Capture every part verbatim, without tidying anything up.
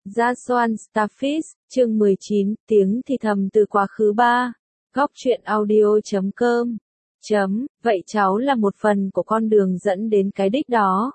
Jason Stathis, chương mười chín, tiếng thì thầm từ quá khứ ba. Góc truyện audio chấm com. Chấm, vậy cháu là một phần của con đường dẫn đến cái đích đó.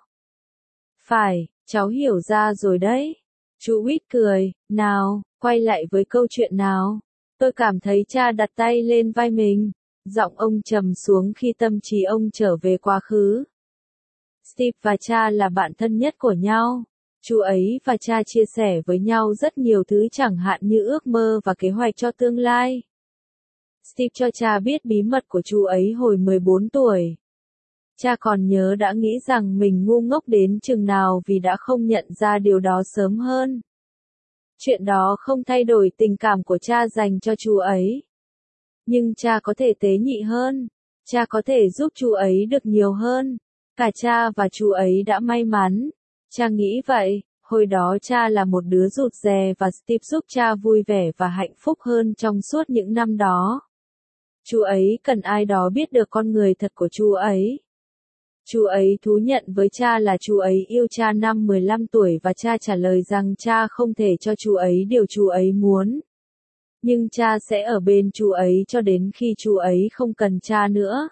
Phải, cháu hiểu ra rồi đấy. Chú Whit cười, nào, quay lại với câu chuyện nào. Tôi cảm thấy cha đặt tay lên vai mình. Giọng ông trầm xuống khi tâm trí ông trở về quá khứ. Steve và cha là bạn thân nhất của nhau. Chú ấy và cha chia sẻ với nhau rất nhiều thứ, chẳng hạn như ước mơ và kế hoạch cho tương lai. Steve cho cha biết bí mật của chú ấy hồi mười bốn tuổi. Cha còn nhớ đã nghĩ rằng mình ngu ngốc đến chừng nào vì đã không nhận ra điều đó sớm hơn. Chuyện đó không thay đổi tình cảm của cha dành cho chú ấy. Nhưng cha có thể tế nhị hơn. Cha có thể giúp chú ấy được nhiều hơn. Cả cha và chú ấy đã may mắn. Cha nghĩ vậy, hồi đó cha là một đứa rụt rè và Steve giúp cha vui vẻ và hạnh phúc hơn trong suốt những năm đó. Chú ấy cần ai đó biết được con người thật của chú ấy. Chú ấy thú nhận với cha là chú ấy yêu cha năm mười lăm tuổi và cha trả lời rằng cha không thể cho chú ấy điều chú ấy muốn. Nhưng cha sẽ ở bên chú ấy cho đến khi chú ấy không cần cha nữa.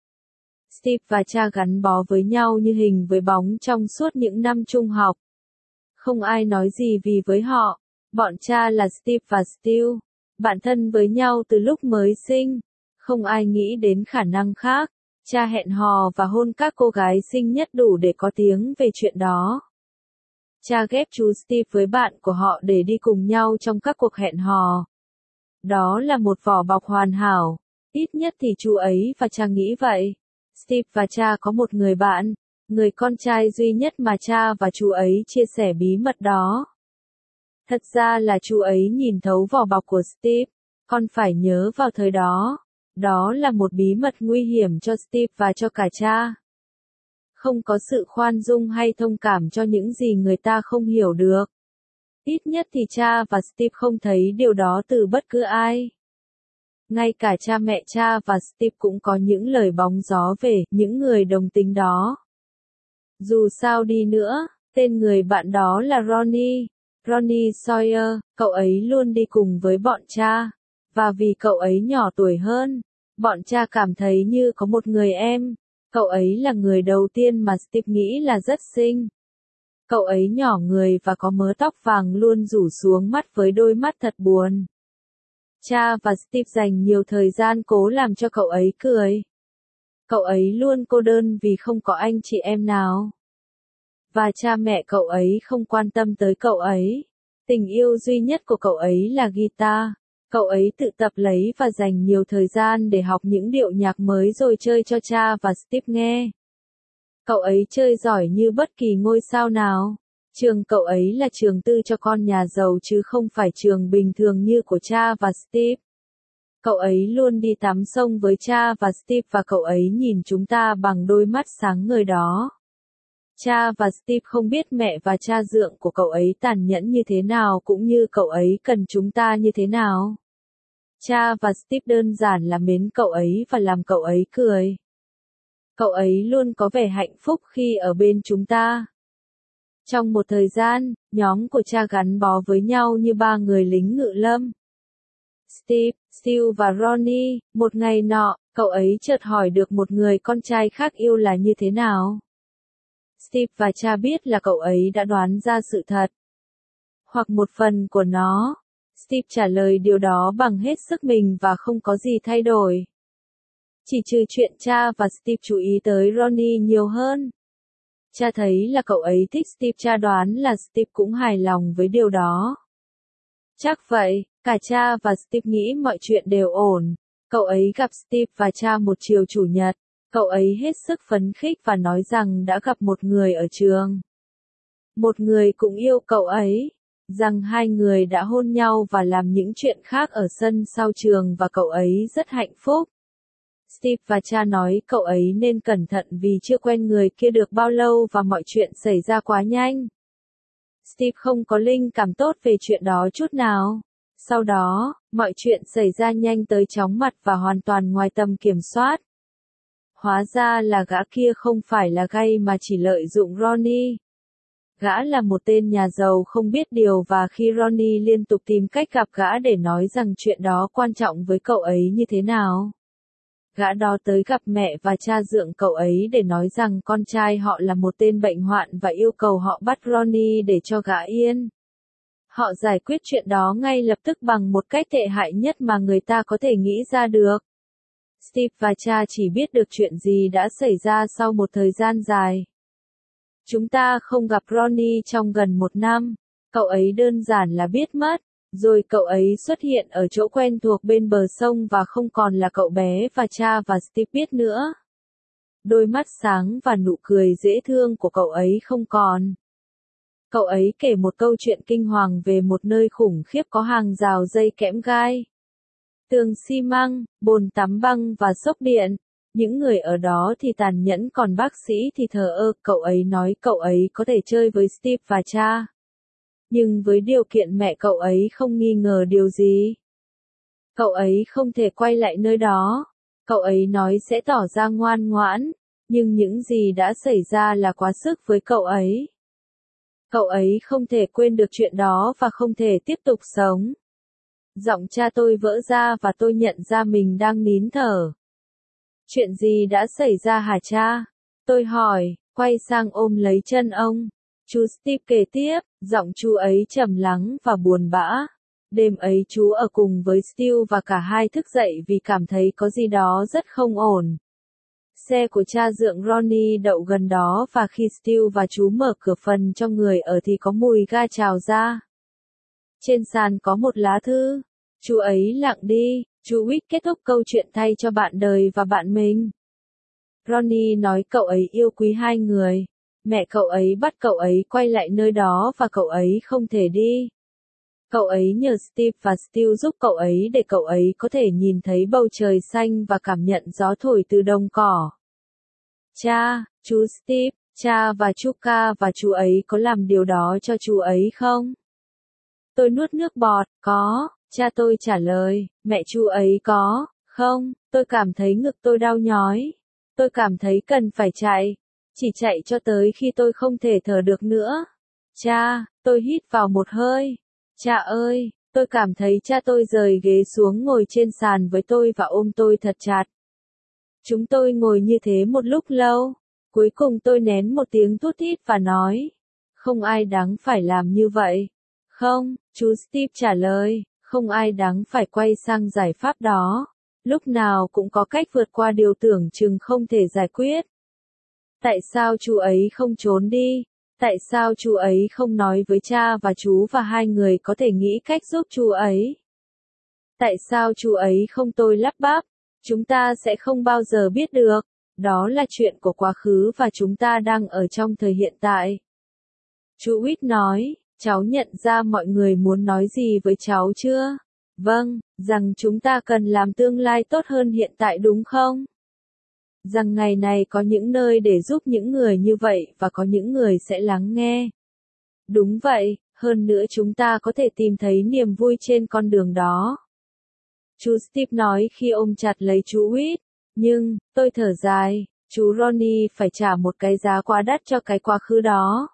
Steve và cha gắn bó với nhau như hình với bóng trong suốt những năm trung học. Không ai nói gì vì với họ, bọn cha là Steve và Stu, bạn thân với nhau từ lúc mới sinh. Không ai nghĩ đến khả năng khác. Cha hẹn hò và hôn các cô gái xinh nhất đủ để có tiếng về chuyện đó. Cha ghép chú Steve với bạn của họ để đi cùng nhau trong các cuộc hẹn hò. Đó là một vỏ bọc hoàn hảo. Ít nhất thì chú ấy và cha nghĩ vậy. Steve và cha có một người bạn, người con trai duy nhất mà cha và chú ấy chia sẻ bí mật đó. Thật ra là chú ấy nhìn thấu vỏ bọc của Steve. Con phải nhớ vào thời đó. Đó là một bí mật nguy hiểm cho Steve và cho cả cha. Không có sự khoan dung hay thông cảm cho những gì người ta không hiểu được. Ít nhất thì cha và Steve không thấy điều đó từ bất cứ ai. Ngay cả cha mẹ cha và Steve cũng có những lời bóng gió về những người đồng tính đó. Dù sao đi nữa, tên người bạn đó là Ronnie. Ronnie Sawyer, cậu ấy luôn đi cùng với bọn cha. Và vì cậu ấy nhỏ tuổi hơn, bọn cha cảm thấy như có một người em. Cậu ấy là người đầu tiên mà Steve nghĩ là rất xinh. Cậu ấy nhỏ người và có mớ tóc vàng luôn rủ xuống mắt với đôi mắt thật buồn. Cha và Steve dành nhiều thời gian cố làm cho cậu ấy cười. Cậu ấy luôn cô đơn vì không có anh chị em nào. Và cha mẹ cậu ấy không quan tâm tới cậu ấy. Tình yêu duy nhất của cậu ấy là guitar. Cậu ấy tự tập lấy và dành nhiều thời gian để học những điệu nhạc mới rồi chơi cho cha và Steve nghe. Cậu ấy chơi giỏi như bất kỳ ngôi sao nào. Trường cậu ấy là trường tư cho con nhà giàu chứ không phải trường bình thường như của cha và Steve. Cậu ấy luôn đi tắm sông với cha và Steve và cậu ấy nhìn chúng ta bằng đôi mắt sáng ngời đó. Cha và Steve không biết mẹ và cha dượng của cậu ấy tàn nhẫn như thế nào cũng như cậu ấy cần chúng ta như thế nào. Cha và Steve đơn giản là mến cậu ấy và làm cậu ấy cười. Cậu ấy luôn có vẻ hạnh phúc khi ở bên chúng ta. Trong một thời gian, nhóm của cha gắn bó với nhau như ba người lính ngự lâm. Steve, Stu và Ronnie, một ngày nọ, cậu ấy chợt hỏi được một người con trai khác yêu là như thế nào. Steve và cha biết là cậu ấy đã đoán ra sự thật. Hoặc một phần của nó. Steve trả lời điều đó bằng hết sức mình và không có gì thay đổi. Chỉ trừ chuyện cha và Steve chú ý tới Ronnie nhiều hơn. Cha thấy là cậu ấy thích Steve, cha đoán là Steve cũng hài lòng với điều đó. Chắc vậy, cả cha và Steve nghĩ mọi chuyện đều ổn. Cậu ấy gặp Steve và cha một chiều chủ nhật. Cậu ấy hết sức phấn khích và nói rằng đã gặp một người ở trường. Một người cũng yêu cậu ấy. Rằng hai người đã hôn nhau và làm những chuyện khác ở sân sau trường và cậu ấy rất hạnh phúc. Steve và cha nói cậu ấy nên cẩn thận vì chưa quen người kia được bao lâu và mọi chuyện xảy ra quá nhanh. Steve không có linh cảm tốt về chuyện đó chút nào. Sau đó, mọi chuyện xảy ra nhanh tới chóng mặt và hoàn toàn ngoài tầm kiểm soát. Hóa ra là gã kia không phải là gay mà chỉ lợi dụng Ronnie. Gã là một tên nhà giàu không biết điều và khi Ronnie liên tục tìm cách gặp gã để nói rằng chuyện đó quan trọng với cậu ấy như thế nào. Gã đó tới gặp mẹ và cha dượng cậu ấy để nói rằng con trai họ là một tên bệnh hoạn và yêu cầu họ bắt Ronnie để cho gã yên. Họ giải quyết chuyện đó ngay lập tức bằng một cách tệ hại nhất mà người ta có thể nghĩ ra được. Steve và cha chỉ biết được chuyện gì đã xảy ra sau một thời gian dài. Chúng ta không gặp Ronnie trong gần một năm. Cậu ấy đơn giản là biết mất. Rồi cậu ấy xuất hiện ở chỗ quen thuộc bên bờ sông và không còn là cậu bé và cha và Steve biết nữa. Đôi mắt sáng và nụ cười dễ thương của cậu ấy không còn. Cậu ấy kể một câu chuyện kinh hoàng về một nơi khủng khiếp có hàng rào dây kẽm gai, tường xi măng, bồn tắm băng và xốc điện. Những người ở đó thì tàn nhẫn còn bác sĩ thì thờ ơ. Cậu ấy nói cậu ấy có thể chơi với Steve và cha. Nhưng với điều kiện mẹ cậu ấy không nghi ngờ điều gì. Cậu ấy không thể quay lại nơi đó. Cậu ấy nói sẽ tỏ ra ngoan ngoãn. Nhưng những gì đã xảy ra là quá sức với cậu ấy. Cậu ấy không thể quên được chuyện đó và không thể tiếp tục sống. Giọng cha tôi vỡ ra và tôi nhận ra mình đang nín thở. Chuyện gì đã xảy ra hả cha? Tôi hỏi, quay sang ôm lấy chân ông. Chú Steve kể tiếp, giọng chú ấy trầm lắng và buồn bã. Đêm ấy chú ở cùng với Steve và cả hai thức dậy vì cảm thấy có gì đó rất không ổn. Xe của cha dượng Ronnie đậu gần đó và khi Steve và chú mở cửa phần cho người ở thì có mùi ga trào ra. Trên sàn có một lá thư. Chú ấy lặng đi. Chú Wick kết thúc câu chuyện thay cho bạn đời và bạn mình. Ronnie nói cậu ấy yêu quý hai người. Mẹ cậu ấy bắt cậu ấy quay lại nơi đó và cậu ấy không thể đi. Cậu ấy nhờ Steve và Steve giúp cậu ấy để cậu ấy có thể nhìn thấy bầu trời xanh và cảm nhận gió thổi từ đồng cỏ. Cha, chú Steve, cha và chú Ca và chú ấy có làm điều đó cho chú ấy không? Tôi nuốt nước bọt, có, cha tôi trả lời, mẹ chú ấy có, không, tôi cảm thấy ngực tôi đau nhói. Tôi cảm thấy cần phải chạy. Chỉ chạy cho tới khi tôi không thể thở được nữa. Cha, tôi hít vào một hơi. Cha ơi, tôi cảm thấy cha tôi rời ghế xuống ngồi trên sàn với tôi và ôm tôi thật chặt. Chúng tôi ngồi như thế một lúc lâu. Cuối cùng tôi nén một tiếng thút thít và nói. Không ai đáng phải làm như vậy. Không, chú Steve trả lời, không ai đáng phải quay sang giải pháp đó. Lúc nào cũng có cách vượt qua điều tưởng chừng không thể giải quyết. Tại sao chú ấy không trốn đi? Tại sao chú ấy không nói với cha và chú và hai người có thể nghĩ cách giúp chú ấy? Tại sao chú ấy không tôi lắp bắp? Chúng ta sẽ không bao giờ biết được. Đó là chuyện của quá khứ và chúng ta đang ở trong thời hiện tại. Chú Wick nói, cháu nhận ra mọi người muốn nói gì với cháu chưa? Vâng, rằng chúng ta cần làm tương lai tốt hơn hiện tại đúng không? Rằng ngày này có những nơi để giúp những người như vậy và có những người sẽ lắng nghe. Đúng vậy, hơn nữa chúng ta có thể tìm thấy niềm vui trên con đường đó. Chú Steve nói khi ôm chặt lấy chú Wick. Nhưng, tôi thở dài, chú Ronnie phải trả một cái giá quá đắt cho cái quá khứ đó.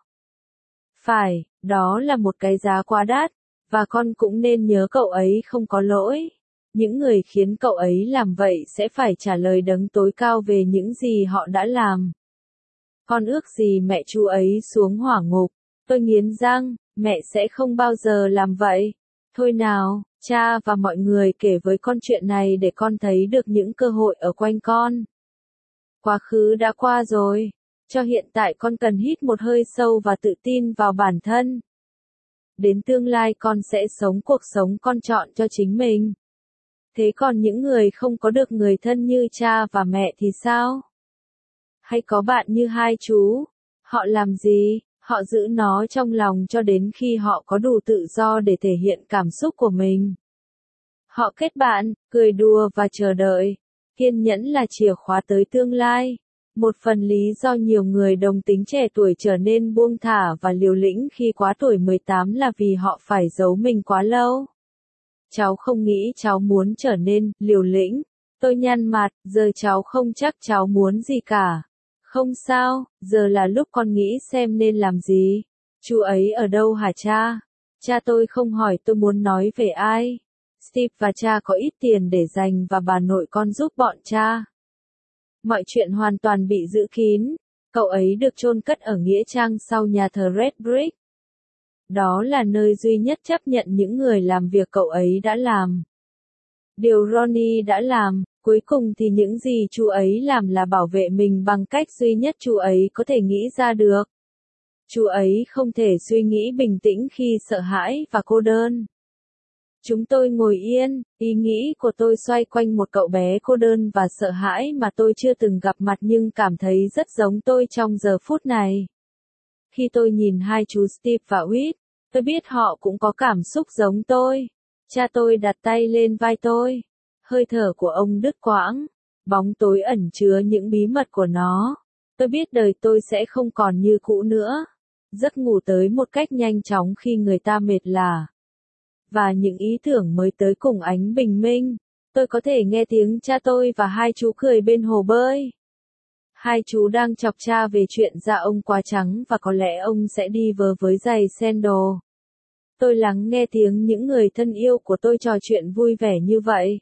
Phải, đó là một cái giá quá đắt, và con cũng nên nhớ cậu ấy không có lỗi. Những người khiến cậu ấy làm vậy sẽ phải trả lời đấng tối cao về những gì họ đã làm. Con ước gì mẹ chú ấy xuống hỏa ngục. Tôi nghiến răng, mẹ sẽ không bao giờ làm vậy. Thôi nào, cha và mọi người kể với con chuyện này để con thấy được những cơ hội ở quanh con. Quá khứ đã qua rồi. Cho hiện tại con cần hít một hơi sâu và tự tin vào bản thân. Đến tương lai con sẽ sống cuộc sống con chọn cho chính mình. Thế còn những người không có được người thân như cha và mẹ thì sao? Hay có bạn như hai chú? Họ làm gì? Họ giữ nó trong lòng cho đến khi họ có đủ tự do để thể hiện cảm xúc của mình. Họ kết bạn, cười đùa và chờ đợi. Kiên nhẫn là chìa khóa tới tương lai. Một phần lý do nhiều người đồng tính trẻ tuổi trở nên buông thả và liều lĩnh khi quá tuổi mười tám là vì họ phải giấu mình quá lâu. Cháu không nghĩ cháu muốn trở nên liều lĩnh. Tôi nhăn mặt, giờ cháu không chắc cháu muốn gì cả. Không sao, giờ là lúc con nghĩ xem nên làm gì. Chú ấy ở đâu hả cha? Cha tôi không hỏi tôi muốn nói về ai. Steve và cha có ít tiền để dành và bà nội con giúp bọn cha. Mọi chuyện hoàn toàn bị giữ kín. Cậu ấy được chôn cất ở nghĩa trang sau nhà thờ Red Brick. Đó là nơi duy nhất chấp nhận những người làm việc cậu ấy đã làm. Điều Ronnie đã làm, cuối cùng thì những gì chú ấy làm là bảo vệ mình bằng cách duy nhất chú ấy có thể nghĩ ra được. Chú ấy không thể suy nghĩ bình tĩnh khi sợ hãi và cô đơn. Chúng tôi ngồi yên, ý nghĩ của tôi xoay quanh một cậu bé cô đơn và sợ hãi mà tôi chưa từng gặp mặt nhưng cảm thấy rất giống tôi trong giờ phút này. Khi tôi nhìn hai chú Steve và Whit, tôi biết họ cũng có cảm xúc giống tôi. Cha tôi đặt tay lên vai tôi. Hơi thở của ông đứt quãng. Bóng tối ẩn chứa những bí mật của nó. Tôi biết đời tôi sẽ không còn như cũ nữa. Giấc ngủ tới một cách nhanh chóng khi người ta mệt lả. Và những ý tưởng mới tới cùng ánh bình minh. Tôi có thể nghe tiếng cha tôi và hai chú cười bên hồ bơi. Hai chú đang chọc cha về chuyện da ông quá trắng và có lẽ ông sẽ đi vớ với giày sandal. Tôi lắng nghe tiếng những người thân yêu của tôi trò chuyện vui vẻ như vậy.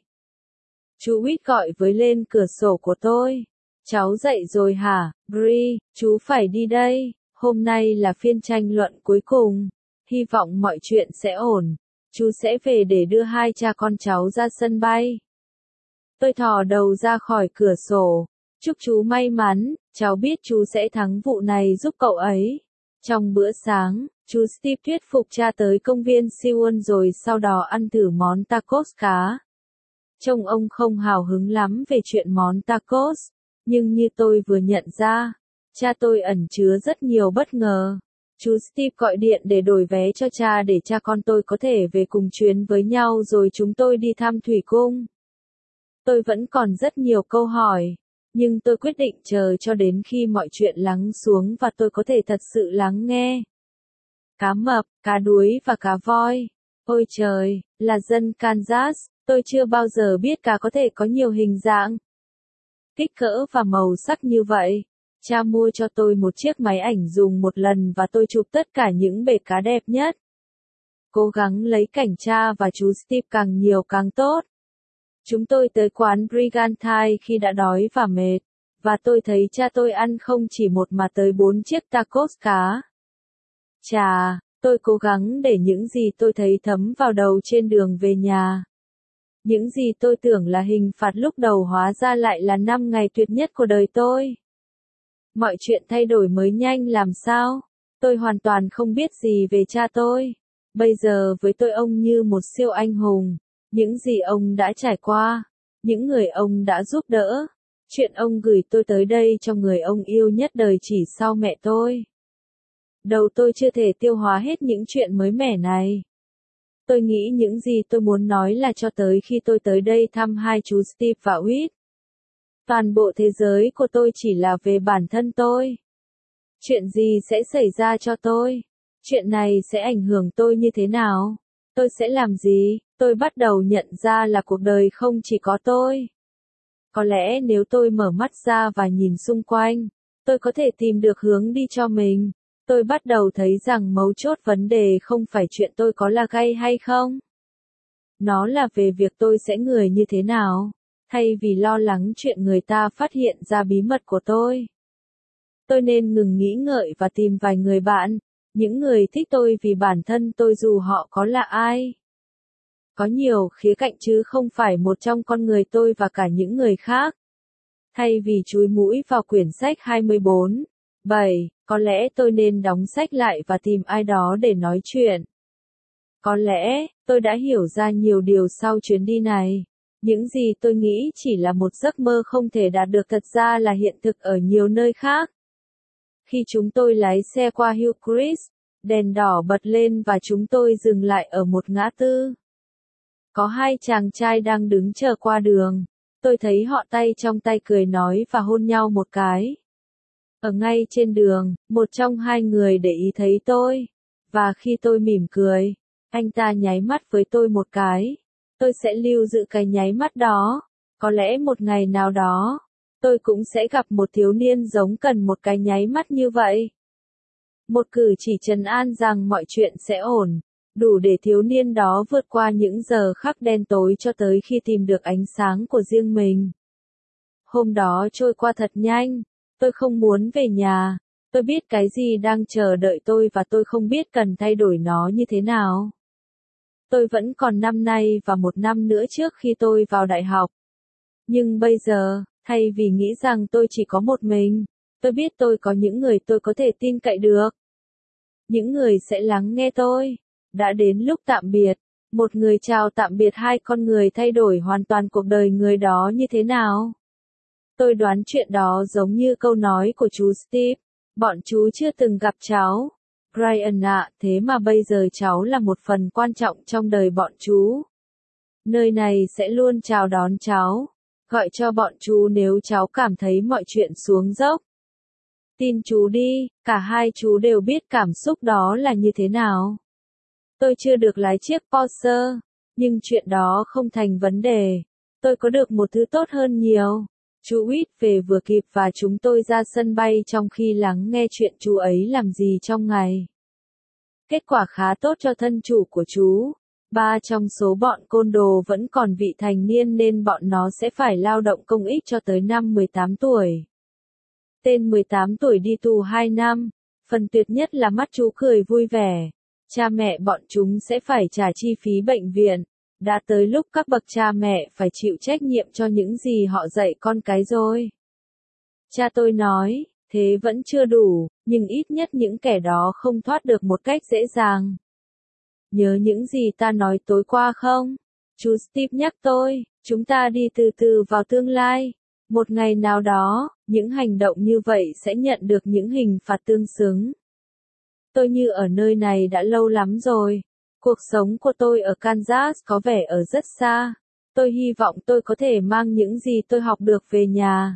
Chú Whit gọi với lên cửa sổ của tôi. Cháu dậy rồi hả, Bree? Chú phải đi đây. Hôm nay là phiên tranh luận cuối cùng. Hy vọng mọi chuyện sẽ ổn. Chú sẽ về để đưa hai cha con cháu ra sân bay. Tôi thò đầu ra khỏi cửa sổ. Chúc chú may mắn, cháu biết chú sẽ thắng vụ này giúp cậu ấy. Trong bữa sáng, chú Steve thuyết phục cha tới công viên Seoul rồi sau đó ăn thử món tacos cá. Trông ông không hào hứng lắm về chuyện món tacos, nhưng như tôi vừa nhận ra, cha tôi ẩn chứa rất nhiều bất ngờ. Chú Steve gọi điện để đổi vé cho cha để cha con tôi có thể về cùng chuyến với nhau rồi chúng tôi đi thăm thủy cung. Tôi vẫn còn rất nhiều câu hỏi, nhưng tôi quyết định chờ cho đến khi mọi chuyện lắng xuống và tôi có thể thật sự lắng nghe. Cá mập, cá đuối và cá voi. Ôi trời, là dân Kansas, tôi chưa bao giờ biết cá có thể có nhiều hình dạng, kích cỡ và màu sắc như vậy. Cha mua cho tôi một chiếc máy ảnh dùng một lần và tôi chụp tất cả những bể cá đẹp nhất. Cố gắng lấy cảnh cha và chú Steve càng nhiều càng tốt. Chúng tôi tới quán Brigantine khi đã đói và mệt, và tôi thấy cha tôi ăn không chỉ một mà tới bốn chiếc tacos cá. Chà, tôi cố gắng để những gì tôi thấy thấm vào đầu trên đường về nhà. Những gì tôi tưởng là hình phạt lúc đầu hóa ra lại là năm ngày tuyệt nhất của đời tôi. Mọi chuyện thay đổi mới nhanh làm sao? Tôi hoàn toàn không biết gì về cha tôi. Bây giờ với tôi ông như một siêu anh hùng. Những gì ông đã trải qua, những người ông đã giúp đỡ, chuyện ông gửi tôi tới đây cho người ông yêu nhất đời chỉ sau mẹ tôi. Đầu tôi chưa thể tiêu hóa hết những chuyện mới mẻ này. Tôi nghĩ những gì tôi muốn nói là cho tới khi tôi tới đây thăm hai chú Steve và Whit. Toàn bộ thế giới của tôi chỉ là về bản thân tôi. Chuyện gì sẽ xảy ra cho tôi? Chuyện này sẽ ảnh hưởng tôi như thế nào? Tôi sẽ làm gì? Tôi bắt đầu nhận ra là cuộc đời không chỉ có tôi. Có lẽ nếu tôi mở mắt ra và nhìn xung quanh, tôi có thể tìm được hướng đi cho mình. Tôi bắt đầu thấy rằng mấu chốt vấn đề không phải chuyện tôi có là gay hay không. Nó là về việc tôi sẽ người như thế nào, thay vì lo lắng chuyện người ta phát hiện ra bí mật của tôi. Tôi nên ngừng nghĩ ngợi và tìm vài người bạn, những người thích tôi vì bản thân tôi dù họ có là ai. Có nhiều khía cạnh chứ không phải một trong con người tôi và cả những người khác. Thay vì chúi mũi vào quyển sách hai mươi bốn, bảy, có lẽ tôi nên đóng sách lại và tìm ai đó để nói chuyện. Có lẽ, tôi đã hiểu ra nhiều điều sau chuyến đi này. Những gì tôi nghĩ chỉ là một giấc mơ không thể đạt được thật ra là hiện thực ở nhiều nơi khác. Khi chúng tôi lái xe qua Hillcrest, đèn đỏ bật lên và chúng tôi dừng lại ở một ngã tư. Có hai chàng trai đang đứng chờ qua đường. Tôi thấy họ tay trong tay cười nói và hôn nhau một cái. Ở ngay trên đường, một trong hai người để ý thấy tôi. Và khi tôi mỉm cười, anh ta nháy mắt với tôi một cái. Tôi sẽ lưu giữ cái nháy mắt đó. Có lẽ một ngày nào đó, tôi cũng sẽ gặp một thiếu niên giống cần một cái nháy mắt như vậy. Một cử chỉ trấn an rằng mọi chuyện sẽ ổn, đủ để thiếu niên đó vượt qua những giờ khắc đen tối cho tới khi tìm được ánh sáng của riêng mình. Hôm đó trôi qua thật nhanh, tôi không muốn về nhà, tôi biết cái gì đang chờ đợi tôi và tôi không biết cần thay đổi nó như thế nào. Tôi vẫn còn năm nay và một năm nữa trước khi tôi vào đại học. Nhưng bây giờ, thay vì nghĩ rằng tôi chỉ có một mình, tôi biết tôi có những người tôi có thể tin cậy được. Những người sẽ lắng nghe tôi. Đã đến lúc tạm biệt. Một người chào tạm biệt hai con người thay đổi hoàn toàn cuộc đời người đó như thế nào? Tôi đoán chuyện đó giống như câu nói của chú Steve. Bọn chú chưa từng gặp cháu. Brian ạ, thế mà bây giờ cháu là một phần quan trọng trong đời bọn chú. Nơi này sẽ luôn chào đón cháu. Gọi cho bọn chú nếu cháu cảm thấy mọi chuyện xuống dốc. Tin chú đi, cả hai chú đều biết cảm xúc đó là như thế nào. Tôi chưa được lái chiếc Porsche, nhưng chuyện đó không thành vấn đề. Tôi có được một thứ tốt hơn nhiều. Chú Whit về vừa kịp và chúng tôi ra sân bay trong khi lắng nghe chuyện chú ấy làm gì trong ngày. Kết quả khá tốt cho thân chủ của chú. Ba trong số bọn côn đồ vẫn còn vị thành niên nên bọn nó sẽ phải lao động công ích cho tới năm mười tám tuổi. Tên mười tám tuổi đi tù hai năm. Phần tuyệt nhất là mắt chú cười vui vẻ. Cha mẹ bọn chúng sẽ phải trả chi phí bệnh viện. Đã tới lúc các bậc cha mẹ phải chịu trách nhiệm cho những gì họ dạy con cái rồi. Cha tôi nói, thế vẫn chưa đủ, nhưng ít nhất những kẻ đó không thoát được một cách dễ dàng. Nhớ những gì ta nói tối qua không? Chú Steve nhắc tôi, chúng ta đi từ từ vào tương lai. Một ngày nào đó, những hành động như vậy sẽ nhận được những hình phạt tương xứng. Tôi như ở nơi này đã lâu lắm rồi. Cuộc sống của tôi ở Kansas có vẻ ở rất xa. Tôi hy vọng tôi có thể mang những gì tôi học được về nhà.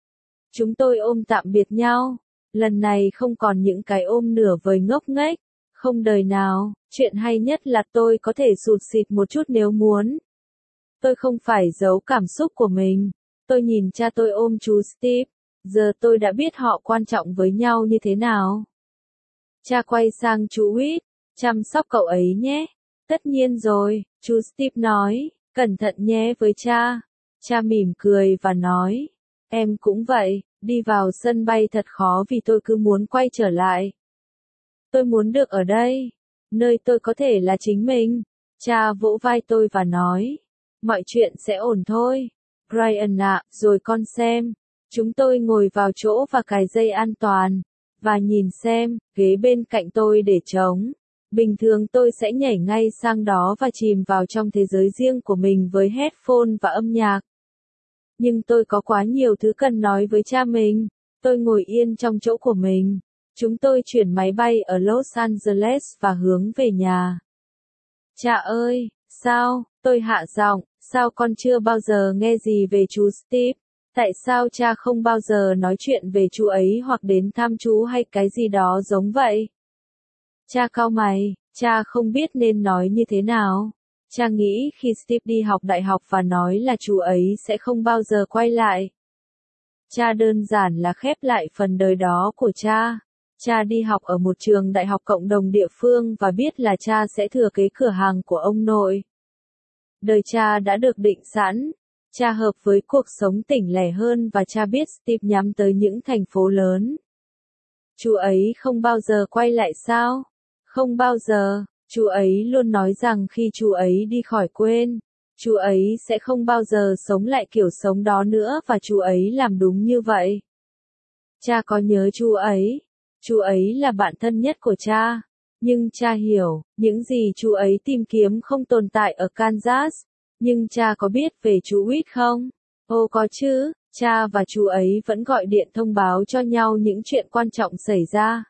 Chúng tôi ôm tạm biệt nhau. Lần này không còn những cái ôm nửa vời ngốc nghếch. Không đời nào, chuyện hay nhất là tôi có thể sụt sịt một chút nếu muốn. Tôi không phải giấu cảm xúc của mình. Tôi nhìn cha tôi ôm chú Steve. Giờ tôi đã biết họ quan trọng với nhau như thế nào. Cha quay sang chú Whit. Chăm sóc cậu ấy nhé. Tất nhiên rồi, chú Steve nói. Cẩn thận nhé với cha. Cha mỉm cười và nói. Em cũng vậy, đi vào sân bay thật khó vì tôi cứ muốn quay trở lại. Tôi muốn được ở đây. Nơi tôi có thể là chính mình. Cha vỗ vai tôi và nói. Mọi chuyện sẽ ổn thôi. Brian ạ, rồi con xem. Chúng tôi ngồi vào chỗ và cài dây an toàn. Và nhìn xem, ghế bên cạnh tôi để trống. Bình thường tôi sẽ nhảy ngay sang đó và chìm vào trong thế giới riêng của mình với headphone và âm nhạc. Nhưng tôi có quá nhiều thứ cần nói với cha mình. Tôi ngồi yên trong chỗ của mình. Chúng tôi chuyển máy bay ở Los Angeles và hướng về nhà. Cha ơi, sao, tôi hạ giọng, sao con chưa bao giờ nghe gì về chú Steve? Tại sao cha không bao giờ nói chuyện về chú ấy hoặc đến thăm chú hay cái gì đó giống vậy? Cha cau mày, cha không biết nên nói như thế nào. Cha nghĩ khi Steve đi học đại học và nói là chú ấy sẽ không bao giờ quay lại. Cha đơn giản là khép lại phần đời đó của cha. Cha đi học ở một trường đại học cộng đồng địa phương và biết là cha sẽ thừa kế cửa hàng của ông nội. Đời cha đã được định sẵn. Cha hợp với cuộc sống tỉnh lẻ hơn và cha biết Steve nhắm tới những thành phố lớn. Chú ấy không bao giờ quay lại sao? Không bao giờ. Chú ấy luôn nói rằng khi chú ấy đi khỏi quên, chú ấy sẽ không bao giờ sống lại kiểu sống đó nữa và chú ấy làm đúng như vậy. Cha có nhớ chú ấy. Chú ấy là bạn thân nhất của cha. Nhưng cha hiểu, những gì chú ấy tìm kiếm không tồn tại ở Kansas. Nhưng cha có biết về chú Whit không? Ồ có chứ, cha và chú ấy vẫn gọi điện thông báo cho nhau những chuyện quan trọng xảy ra.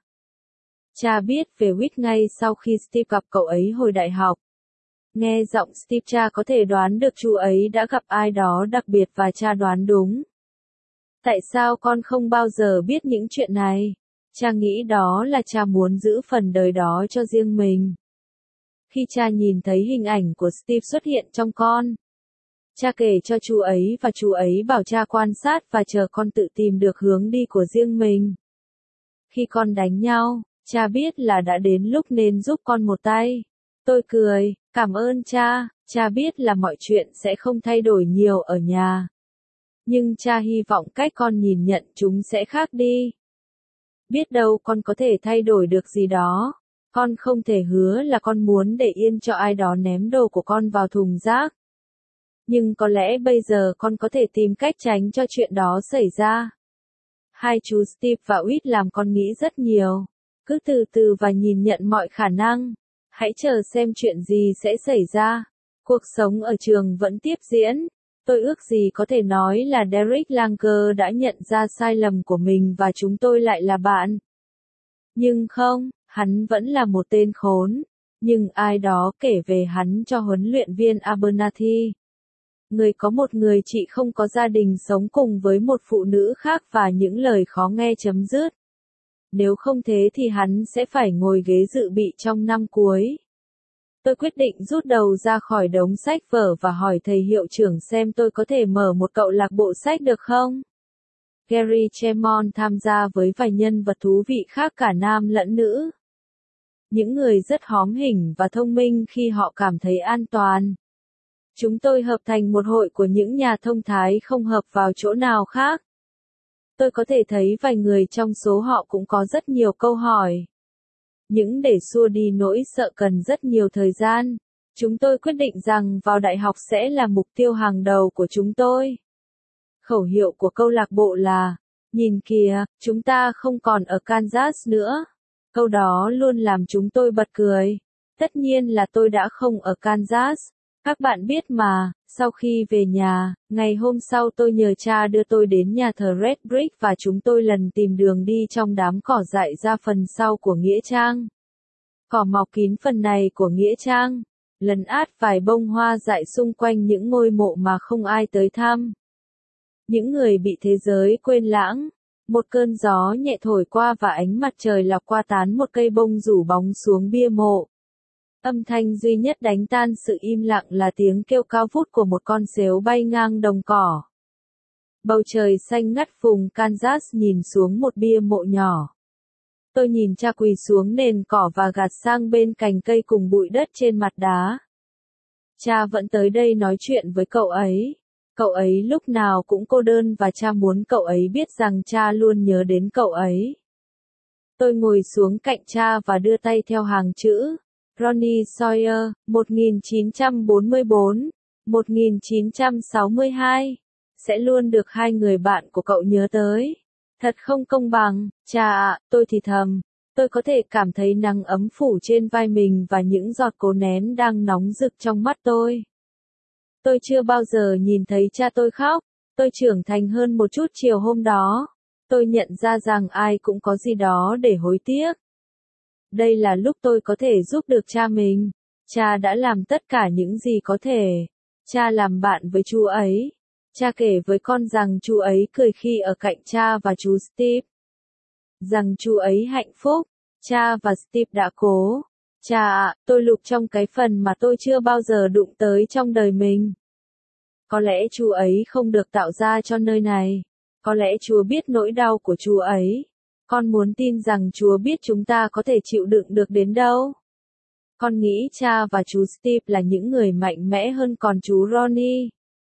Cha biết về Whit ngay sau khi Steve gặp cậu ấy hồi đại học. Nghe giọng Steve cha có thể đoán được chú ấy đã gặp ai đó đặc biệt và cha đoán đúng. Tại sao con không bao giờ biết những chuyện này? Cha nghĩ đó là cha muốn giữ phần đời đó cho riêng mình. Khi cha nhìn thấy hình ảnh của Steve xuất hiện trong con, cha kể cho chú ấy và chú ấy bảo cha quan sát và chờ con tự tìm được hướng đi của riêng mình. Khi con đánh nhau, Cha biết là đã đến lúc nên giúp con một tay. Tôi cười, cảm ơn cha, cha biết là mọi chuyện sẽ không thay đổi nhiều ở nhà. Nhưng cha hy vọng cách con nhìn nhận chúng sẽ khác đi. Biết đâu con có thể thay đổi được gì đó. Con không thể hứa là con muốn để yên cho ai đó ném đồ của con vào thùng rác. Nhưng có lẽ bây giờ con có thể tìm cách tránh cho chuyện đó xảy ra. Hai chú Steve và Whit làm con nghĩ rất nhiều. Cứ từ từ và nhìn nhận mọi khả năng. Hãy chờ xem chuyện gì sẽ xảy ra. Cuộc sống ở trường vẫn tiếp diễn. Tôi ước gì có thể nói là Derek Langer đã nhận ra sai lầm của mình và chúng tôi lại là bạn. Nhưng không, hắn vẫn là một tên khốn. Nhưng ai đó kể về hắn cho huấn luyện viên Abernathy. Người có một người chị không có gia đình sống cùng với một phụ nữ khác và những lời khó nghe chấm dứt. Nếu không thế thì hắn sẽ phải ngồi ghế dự bị trong năm cuối. Tôi quyết định rút đầu ra khỏi đống sách vở và hỏi thầy hiệu trưởng xem tôi có thể mở một câu lạc bộ sách được không. Gary Chemon tham gia với vài nhân vật thú vị khác cả nam lẫn nữ. Những người rất hóm hỉnh và thông minh khi họ cảm thấy an toàn. Chúng tôi hợp thành một hội của những nhà thông thái không hợp vào chỗ nào khác. Tôi có thể thấy vài người trong số họ cũng có rất nhiều câu hỏi. Những để xua đi nỗi sợ cần rất nhiều thời gian. Chúng tôi quyết định rằng vào đại học sẽ là mục tiêu hàng đầu của chúng tôi. Khẩu hiệu của câu lạc bộ là, nhìn kìa, chúng ta không còn ở Kansas nữa. Câu đó luôn làm chúng tôi bật cười. Tất nhiên là tôi đã không ở Kansas. Các bạn biết mà, sau khi về nhà, ngày hôm sau tôi nhờ cha đưa tôi đến nhà thờ Red Brick và chúng tôi lần tìm đường đi trong đám cỏ dại ra phần sau của Nghĩa Trang. Cỏ mọc kín phần này của Nghĩa Trang, lấn át vài bông hoa dại xung quanh những ngôi mộ mà không ai tới thăm. Những người bị thế giới quên lãng. Một cơn gió nhẹ thổi qua và ánh mặt trời lọc qua tán một cây bông rủ bóng xuống bia mộ. Âm thanh duy nhất đánh tan sự im lặng là tiếng kêu cao vút của một con sếu bay ngang đồng cỏ. Bầu trời xanh ngắt vùng Kansas nhìn xuống một bia mộ nhỏ. Tôi nhìn cha quỳ xuống nền cỏ và gạt sang bên cành cây cùng bụi đất trên mặt đá. Cha vẫn tới đây nói chuyện với cậu ấy. Cậu ấy lúc nào cũng cô đơn và cha muốn cậu ấy biết rằng cha luôn nhớ đến cậu ấy. Tôi ngồi xuống cạnh cha và đưa tay theo hàng chữ. Ronnie Sawyer, một nghìn chín trăm bốn mươi tư, một nghìn chín trăm sáu mươi hai, sẽ luôn được hai người bạn của cậu nhớ tới. Thật không công bằng, cha ạ, tôi thì thầm. Tôi có thể cảm thấy nắng ấm phủ trên vai mình và những giọt cố nén đang nóng rực trong mắt tôi. Tôi chưa bao giờ nhìn thấy cha tôi khóc. Tôi trưởng thành hơn một chút chiều hôm đó. Tôi nhận ra rằng ai cũng có gì đó để hối tiếc. Đây là lúc tôi có thể giúp được cha mình. Cha đã làm tất cả những gì có thể. Cha làm bạn với chú ấy. Cha kể với con rằng chú ấy cười khi ở cạnh cha và chú Steve. Rằng chú ấy hạnh phúc. Cha và Steve đã cố. Cha ạ, tôi lục trong cái phần mà tôi chưa bao giờ đụng tới trong đời mình. Có lẽ chú ấy không được tạo ra cho nơi này. Có lẽ Chúa biết nỗi đau của chú ấy. Con muốn tin rằng Chúa biết chúng ta có thể chịu đựng được đến đâu. Con nghĩ cha và chú Steve là những người mạnh mẽ hơn còn chú Ronnie.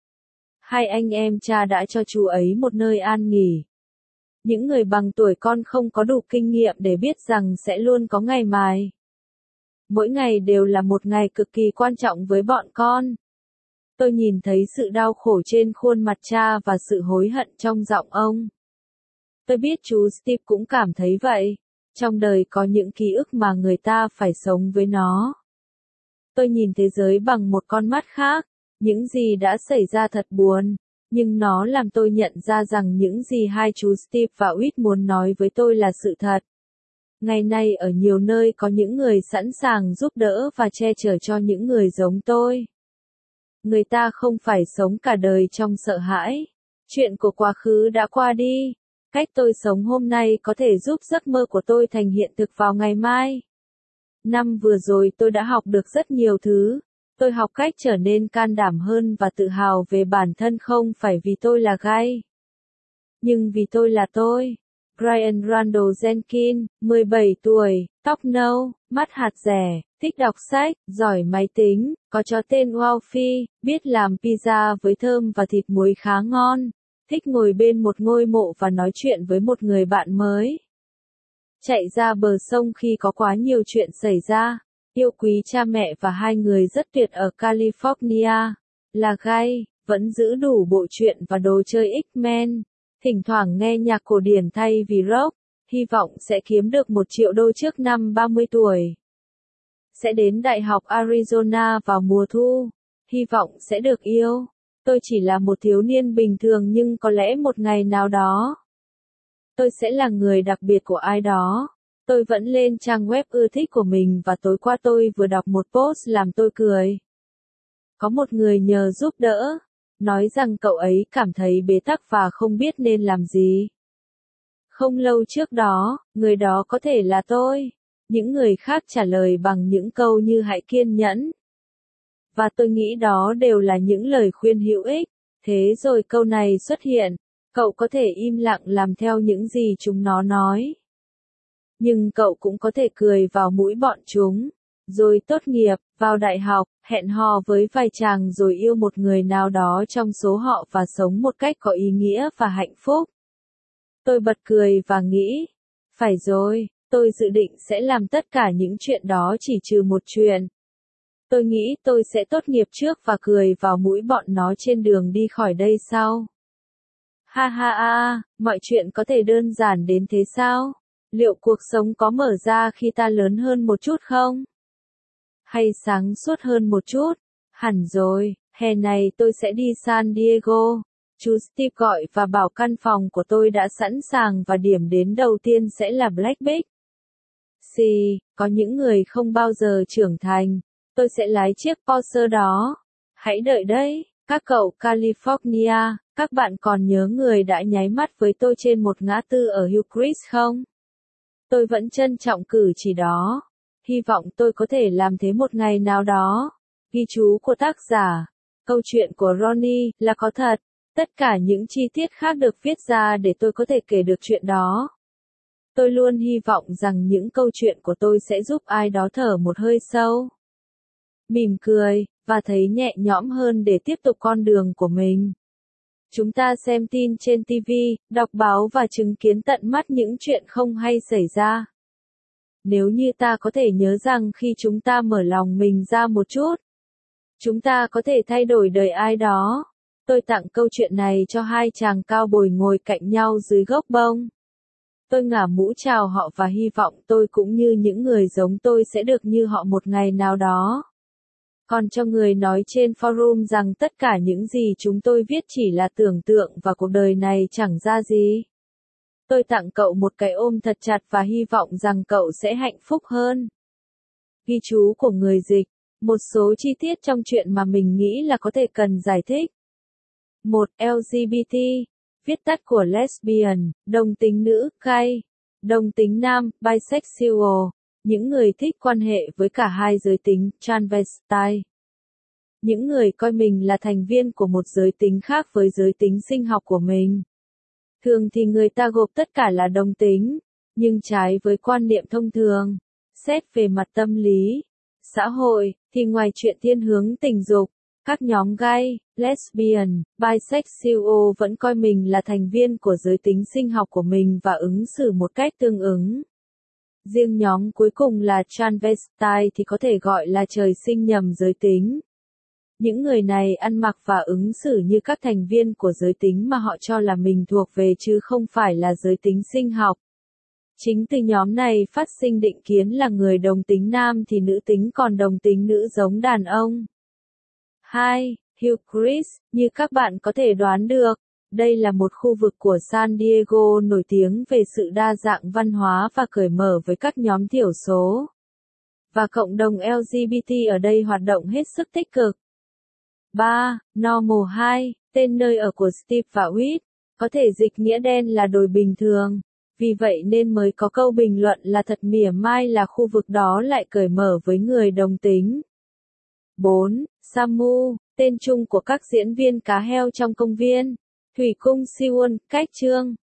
Hai anh em cha đã cho chú ấy một nơi an nghỉ. Những người bằng tuổi con không có đủ kinh nghiệm để biết rằng sẽ luôn có ngày mai. Mỗi ngày đều là một ngày cực kỳ quan trọng với bọn con. Tôi nhìn thấy sự đau khổ trên khuôn mặt cha và sự hối hận trong giọng ông. Tôi biết chú Steve cũng cảm thấy vậy. Trong đời có những ký ức mà người ta phải sống với nó. Tôi nhìn thế giới bằng một con mắt khác. Những gì đã xảy ra thật buồn. Nhưng nó làm tôi nhận ra rằng những gì hai chú Steve và Whit muốn nói với tôi là sự thật. Ngày nay ở nhiều nơi có những người sẵn sàng giúp đỡ và che chở cho những người giống tôi. Người ta không phải sống cả đời trong sợ hãi. Chuyện của quá khứ đã qua đi. Cách tôi sống hôm nay có thể giúp giấc mơ của tôi thành hiện thực vào ngày mai. Năm vừa rồi tôi đã học được rất nhiều thứ. Tôi học cách trở nên can đảm hơn và tự hào về bản thân không phải vì tôi là gay. Nhưng vì tôi là tôi. Brian Randall Jenkins, mười bảy tuổi, tóc nâu, mắt hạt dẻ, thích đọc sách, giỏi máy tính, có chó tên Wolfie, biết làm pizza với thơm và thịt muối khá ngon, thích ngồi bên một ngôi mộ và nói chuyện với một người bạn mới. Chạy ra bờ sông khi có quá nhiều chuyện xảy ra, yêu quý cha mẹ và hai người rất tuyệt ở California, là gay, vẫn giữ đủ bộ truyện và đồ chơi X-Men, thỉnh thoảng nghe nhạc cổ điển thay vì rock, hy vọng sẽ kiếm được một triệu đô trước năm ba mươi tuổi. Sẽ đến Đại học Arizona vào mùa thu, hy vọng sẽ được yêu. Tôi chỉ là một thiếu niên bình thường nhưng có lẽ một ngày nào đó, tôi sẽ là người đặc biệt của ai đó. Tôi vẫn lên trang web ưa thích của mình và tối qua tôi vừa đọc một post làm tôi cười. Có một người nhờ giúp đỡ, nói rằng cậu ấy cảm thấy bế tắc và không biết nên làm gì. Không lâu trước đó, người đó có thể là tôi. Những người khác trả lời bằng những câu như hãy kiên nhẫn. Và tôi nghĩ đó đều là những lời khuyên hữu ích. Thế rồi câu này xuất hiện, cậu có thể im lặng làm theo những gì chúng nó nói. Nhưng cậu cũng có thể cười vào mũi bọn chúng. Rồi tốt nghiệp, vào đại học, hẹn hò với vài chàng rồi yêu một người nào đó trong số họ và sống một cách có ý nghĩa và hạnh phúc. Tôi bật cười và nghĩ, phải rồi, tôi dự định sẽ làm tất cả những chuyện đó chỉ trừ một chuyện. Tôi nghĩ tôi sẽ tốt nghiệp trước và cười vào mũi bọn nó trên đường đi khỏi đây sau. Ha ha ha, mọi chuyện có thể đơn giản đến thế sao? Liệu cuộc sống có mở ra khi ta lớn hơn một chút không? Hay sáng suốt hơn một chút? Hẳn rồi, hè này tôi sẽ đi San Diego. Chú Steve gọi và bảo căn phòng của tôi đã sẵn sàng và điểm đến đầu tiên sẽ là Black Beach. Xì, có những người không bao giờ trưởng thành. Tôi sẽ lái chiếc Porsche đó. Hãy đợi đấy, các cậu California, các bạn còn nhớ người đã nháy mắt với tôi trên một ngã tư ở Hillcrest không? Tôi vẫn trân trọng cử chỉ đó. Hy vọng tôi có thể làm thế một ngày nào đó. Ghi chú của tác giả. Câu chuyện của Ronnie là có thật. Tất cả những chi tiết khác được viết ra để tôi có thể kể được chuyện đó. Tôi luôn hy vọng rằng những câu chuyện của tôi sẽ giúp ai đó thở một hơi sâu, mỉm cười, và thấy nhẹ nhõm hơn để tiếp tục con đường của mình. Chúng ta xem tin trên ti vi, đọc báo và chứng kiến tận mắt những chuyện không hay xảy ra. Nếu như ta có thể nhớ rằng khi chúng ta mở lòng mình ra một chút, chúng ta có thể thay đổi đời ai đó. Tôi tặng câu chuyện này cho hai chàng cao bồi ngồi cạnh nhau dưới gốc bông. Tôi ngả mũ chào họ và hy vọng tôi cũng như những người giống tôi sẽ được như họ một ngày nào đó. Còn cho người nói trên forum rằng tất cả những gì chúng tôi viết chỉ là tưởng tượng và cuộc đời này chẳng ra gì. Tôi tặng cậu một cái ôm thật chặt và hy vọng rằng cậu sẽ hạnh phúc hơn. Ghi chú của người dịch. Một số chi tiết trong chuyện mà mình nghĩ là có thể cần giải thích. một. lờ giê bê tê, viết tắt của lesbian, đồng tính nữ, gay, đồng tính nam, bisexual, những người thích quan hệ với cả hai giới tính, transvestite. Những người coi mình là thành viên của một giới tính khác với giới tính sinh học của mình. Thường thì người ta gộp tất cả là đồng tính, nhưng trái với quan niệm thông thường, xét về mặt tâm lý, xã hội, thì ngoài chuyện thiên hướng tình dục, các nhóm gay, lesbian, bisexual vẫn coi mình là thành viên của giới tính sinh học của mình và ứng xử một cách tương ứng. Riêng nhóm cuối cùng là transvestite thì có thể gọi là trời sinh nhầm giới tính. Những người này ăn mặc và ứng xử như các thành viên của giới tính mà họ cho là mình thuộc về chứ không phải là giới tính sinh học. Chính từ nhóm này phát sinh định kiến là người đồng tính nam thì nữ tính còn đồng tính nữ giống đàn ông. hai. Hillcrest, như các bạn có thể đoán được, đây là một khu vực của San Diego nổi tiếng về sự đa dạng văn hóa và cởi mở với các nhóm thiểu số. Và cộng đồng lờ giê bê tê ở đây hoạt động hết sức tích cực. ba. Normal hai, tên nơi ở của Steve và Whit, có thể dịch nghĩa đen là đồi bình thường. Vì vậy nên mới có câu bình luận là thật mỉa mai là khu vực đó lại cởi mở với người đồng tính. bốn. Samu, tên chung của các diễn viên cá heo trong công viên. Thủy cung Seoul, cách chương.